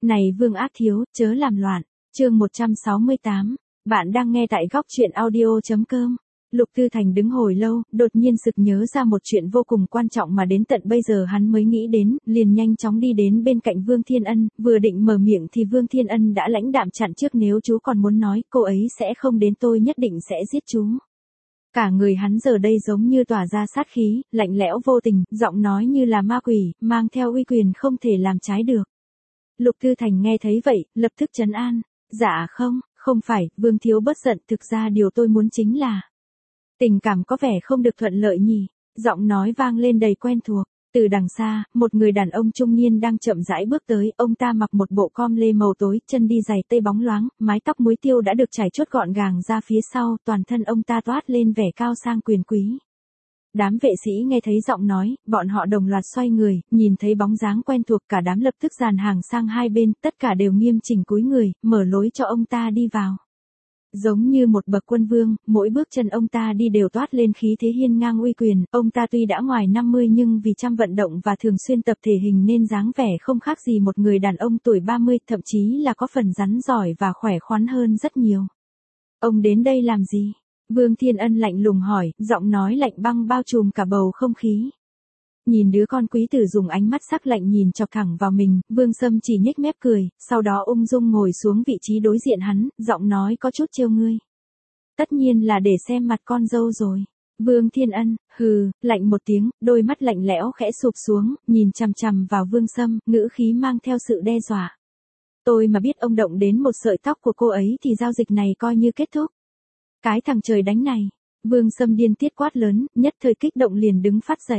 Này Vương Ác Thiếu, chớ làm loạn. Chương 168. Bạn đang nghe tại góc truyện audio.com. Lục Tư Thành đứng hồi lâu, đột nhiên sực nhớ ra một chuyện vô cùng quan trọng mà đến tận bây giờ hắn mới nghĩ đến, liền nhanh chóng đi đến bên cạnh Vương Thiên Ân, vừa định mở miệng thì Vương Thiên Ân đã lãnh đạm chặn trước, nếu chú còn muốn nói, cô ấy sẽ không đến, tôi nhất định sẽ giết chú. Cả người hắn giờ đây giống như tỏa ra sát khí, lạnh lẽo vô tình, giọng nói như là ma quỷ, mang theo uy quyền không thể làm trái được. Lục Tư Thành nghe thấy vậy, lập tức trấn an. Dạ không phải, Vương Thiếu bất giận, thực ra điều tôi muốn chính là... Tình cảm có vẻ không được thuận lợi nhỉ, giọng nói vang lên đầy quen thuộc. Từ đằng xa, một người đàn ông trung niên đang chậm rãi bước tới, ông ta mặc một bộ com lê màu tối, chân đi giày tây bóng loáng, mái tóc muối tiêu đã được chải chuốt gọn gàng ra phía sau, toàn thân ông ta toát lên vẻ cao sang quyền quý. Đám vệ sĩ nghe thấy giọng nói, bọn họ đồng loạt xoay người, nhìn thấy bóng dáng quen thuộc, cả đám lập tức dàn hàng sang hai bên, tất cả đều nghiêm chỉnh cúi người, mở lối cho ông ta đi vào. Giống như một bậc quân vương, mỗi bước chân ông ta đi đều toát lên khí thế hiên ngang uy quyền, ông ta tuy đã ngoài 50 nhưng vì chăm vận động và thường xuyên tập thể hình nên dáng vẻ không khác gì một người đàn ông tuổi 30, thậm chí là có phần rắn giỏi và khỏe khoắn hơn rất nhiều. Ông đến đây làm gì? Vương Thiên Ân lạnh lùng hỏi, giọng nói lạnh băng bao trùm cả bầu không khí. Nhìn đứa con quý tử dùng ánh mắt sắc lạnh nhìn chọc thẳng vào mình, Vương Sâm chỉ nhếch mép cười, sau đó ung dung ngồi xuống vị trí đối diện hắn, giọng nói có chút trêu ngươi. Tất nhiên là để xem mặt con dâu rồi. Vương Thiên Ân, hừ, lạnh một tiếng, đôi mắt lạnh lẽo khẽ sụp xuống, nhìn chằm chằm vào Vương Sâm, ngữ khí mang theo sự đe dọa. Tôi mà biết ông động đến một sợi tóc của cô ấy thì giao dịch này coi như kết thúc. Cái thằng trời đánh này. Vương Sâm điên tiết quát lớn, nhất thời kích động liền đứng phát dậy.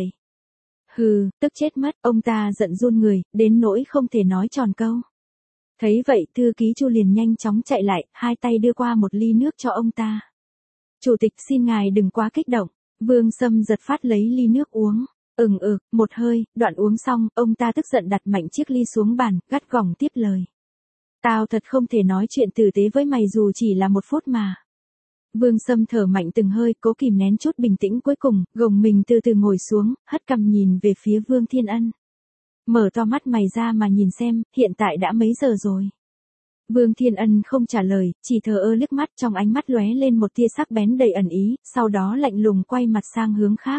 Hừ, tức chết mất, ông ta giận run người, đến nỗi không thể nói tròn câu. Thấy vậy, thư ký Chu liền nhanh chóng chạy lại, hai tay đưa qua một ly nước cho ông ta. Chủ tịch xin ngài đừng quá kích động. Vương Sâm giật phát lấy ly nước uống. Một hơi, đoạn uống xong, ông ta tức giận đặt mạnh chiếc ly xuống bàn, gắt gỏng tiếp lời. Tao thật không thể nói chuyện tử tế với mày dù chỉ là một phút mà. Vương Sâm thở mạnh từng hơi, cố kìm nén chút bình tĩnh, cuối cùng, gồng mình từ từ ngồi xuống, hất cằm nhìn về phía Vương Thiên Ân. Mở to mắt mày ra mà nhìn xem, hiện tại đã mấy giờ rồi. Vương Thiên Ân không trả lời, chỉ thờ ơ liếc mắt, trong ánh mắt lóe lên một tia sắc bén đầy ẩn ý, sau đó lạnh lùng quay mặt sang hướng khác.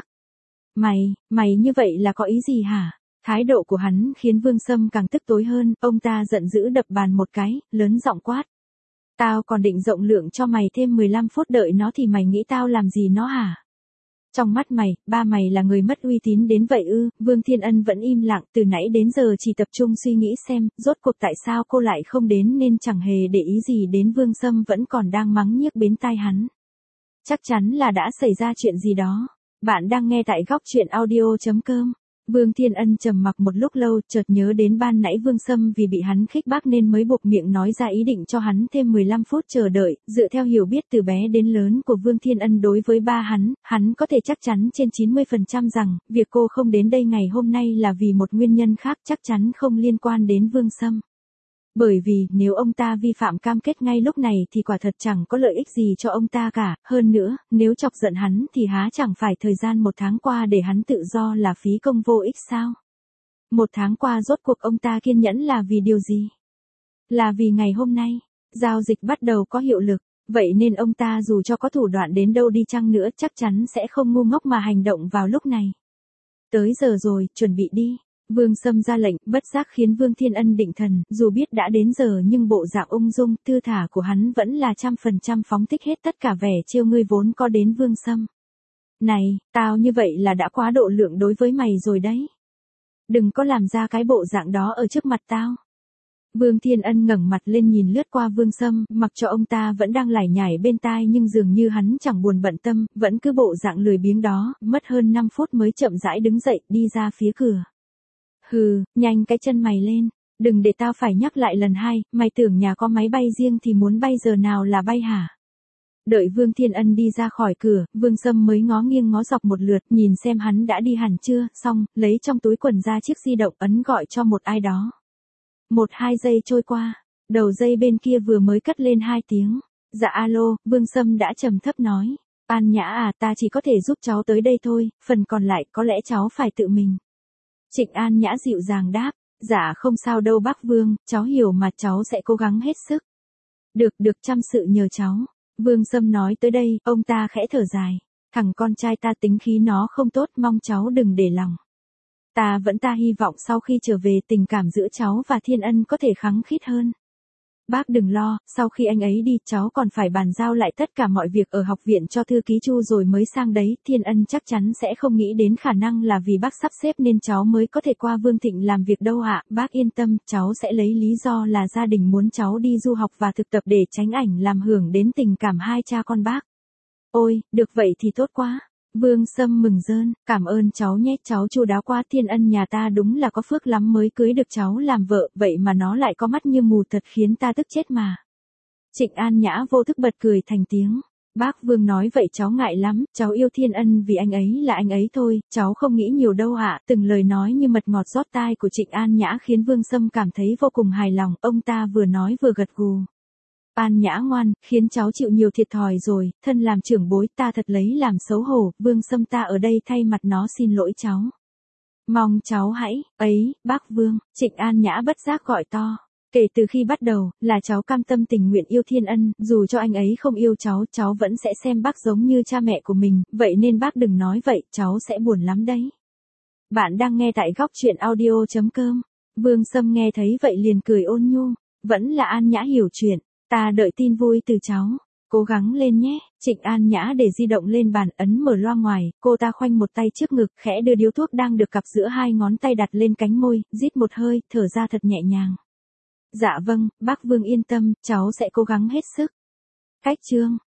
Mày như vậy là có ý gì hả? Thái độ của hắn khiến Vương Sâm càng tức tối hơn, ông ta giận dữ đập bàn một cái, lớn giọng quát. Tao còn định rộng lượng cho mày thêm 15 phút đợi nó thì mày nghĩ tao làm gì nó hả? Trong mắt mày, ba mày là người mất uy tín đến vậy ư? Vương Thiên Ân vẫn im lặng, từ nãy đến giờ chỉ tập trung suy nghĩ xem, rốt cuộc tại sao cô lại không đến nên chẳng hề để ý gì đến Vương Sâm vẫn còn đang mắng nhiếc bên tai hắn. Chắc chắn là đã xảy ra chuyện gì đó. Bạn đang nghe tại góc truyện audio.com. Vương Thiên Ân trầm mặc một lúc lâu, chợt nhớ đến ban nãy Vương Sâm vì bị hắn khích bác nên mới buộc miệng nói ra ý định cho hắn thêm 15 phút chờ đợi, dựa theo hiểu biết từ bé đến lớn của Vương Thiên Ân đối với ba hắn có thể chắc chắn trên 90% rằng, việc cô không đến đây ngày hôm nay là vì một nguyên nhân khác, chắc chắn không liên quan đến Vương Sâm. Bởi vì, nếu ông ta vi phạm cam kết ngay lúc này thì quả thật chẳng có lợi ích gì cho ông ta cả, hơn nữa, nếu chọc giận hắn thì há chẳng phải thời gian 1 tháng qua để hắn tự do là phí công vô ích sao? 1 tháng qua rốt cuộc ông ta kiên nhẫn là vì điều gì? Là vì ngày hôm nay, giao dịch bắt đầu có hiệu lực, vậy nên ông ta dù cho có thủ đoạn đến đâu đi chăng nữa chắc chắn sẽ không ngu ngốc mà hành động vào lúc này. Tới giờ rồi, chuẩn bị đi. Vương Sâm ra lệnh, bất giác khiến Vương Thiên Ân định thần, dù biết đã đến giờ nhưng bộ dạng ung dung, thư thả của hắn vẫn là 100% phóng thích hết tất cả vẻ trêu ngươi vốn có đến Vương Sâm. Này, tao như vậy là đã quá độ lượng đối với mày rồi đấy. Đừng có làm ra cái bộ dạng đó ở trước mặt tao. Vương Thiên Ân ngẩng mặt lên nhìn lướt qua Vương Sâm, mặc cho ông ta vẫn đang lải nhải bên tai nhưng dường như hắn chẳng buồn bận tâm, vẫn cứ bộ dạng lười biếng đó, mất hơn 5 phút mới chậm rãi đứng dậy, đi ra phía cửa. Hừ, nhanh cái chân mày lên, đừng để tao phải nhắc lại lần 2, mày tưởng nhà có máy bay riêng thì muốn bay giờ nào là bay hả? Đợi Vương Thiên Ân đi ra khỏi cửa, Vương Sâm mới ngó nghiêng ngó dọc một lượt, nhìn xem hắn đã đi hẳn chưa, xong, lấy trong túi quần ra chiếc di động ấn gọi cho một ai đó. 1-2 giây trôi qua, đầu dây bên kia vừa mới cất lên 2 tiếng. Dạ alo, Vương Sâm đã trầm thấp nói. An Nhã à, ta chỉ có thể giúp cháu tới đây thôi, phần còn lại có lẽ cháu phải tự mình. Trịnh An Nhã dịu dàng đáp, Dạ không sao đâu bác Vương, cháu hiểu mà, cháu sẽ cố gắng hết sức. Được chăm sự nhờ cháu. Vương Sâm nói tới đây, ông ta khẽ thở dài. Thằng con trai ta tính khí nó không tốt, mong cháu đừng để lòng. Ta hy vọng sau khi trở về tình cảm giữa cháu và Thiên Ân có thể khăng khít hơn. Bác đừng lo, sau khi anh ấy đi cháu còn phải bàn giao lại tất cả mọi việc ở học viện cho thư ký Chu rồi mới sang đấy. Thiên Ân chắc chắn sẽ không nghĩ đến khả năng là vì bác sắp xếp nên cháu mới có thể qua Vương Thịnh làm việc đâu ạ. Bác yên tâm, cháu sẽ lấy lý do là gia đình muốn cháu đi du học và thực tập để tránh ảnh làm hưởng đến tình cảm hai cha con bác. Ôi, được vậy thì tốt quá. Vương Sâm mừng rơn, cảm ơn cháu nhé, cháu chu đáo quá. Thiên Ân nhà ta đúng là có phước lắm mới cưới được cháu làm vợ, vậy mà nó lại có mắt như mù thật khiến ta tức chết mà. Trịnh An Nhã vô thức bật cười thành tiếng. Bác Vương nói vậy cháu ngại lắm, cháu yêu Thiên Ân vì anh ấy là anh ấy thôi, cháu không nghĩ nhiều đâu ạ. Từng lời nói như mật ngọt rót tai của Trịnh An Nhã khiến Vương Sâm cảm thấy vô cùng hài lòng, ông ta vừa nói vừa gật gù. An Nhã ngoan, khiến cháu chịu nhiều thiệt thòi rồi, thân làm trưởng bối ta thật lấy làm xấu hổ, Vương Sâm ta ở đây thay mặt nó xin lỗi cháu. Mong cháu hãy, ấy, bác Vương, Trịnh An Nhã bất giác gọi to. Kể từ khi bắt đầu, là cháu cam tâm tình nguyện yêu Thiên Ân, dù cho anh ấy không yêu cháu vẫn sẽ xem bác giống như cha mẹ của mình, vậy nên bác đừng nói vậy, cháu sẽ buồn lắm đấy. Bạn đang nghe tại góc truyện audio.com. Vương Sâm nghe thấy vậy liền cười ôn nhu, vẫn là An Nhã hiểu chuyện. Ta đợi tin vui từ cháu. Cố gắng lên nhé. Trịnh An Nhã để di động lên bàn, ấn mở loa ngoài, cô ta khoanh một tay trước ngực, khẽ đưa điếu thuốc đang được cặp giữa hai ngón tay đặt lên cánh môi, rít một hơi, thở ra thật nhẹ nhàng. Dạ vâng, bác Vương yên tâm, cháu sẽ cố gắng hết sức. Cách chương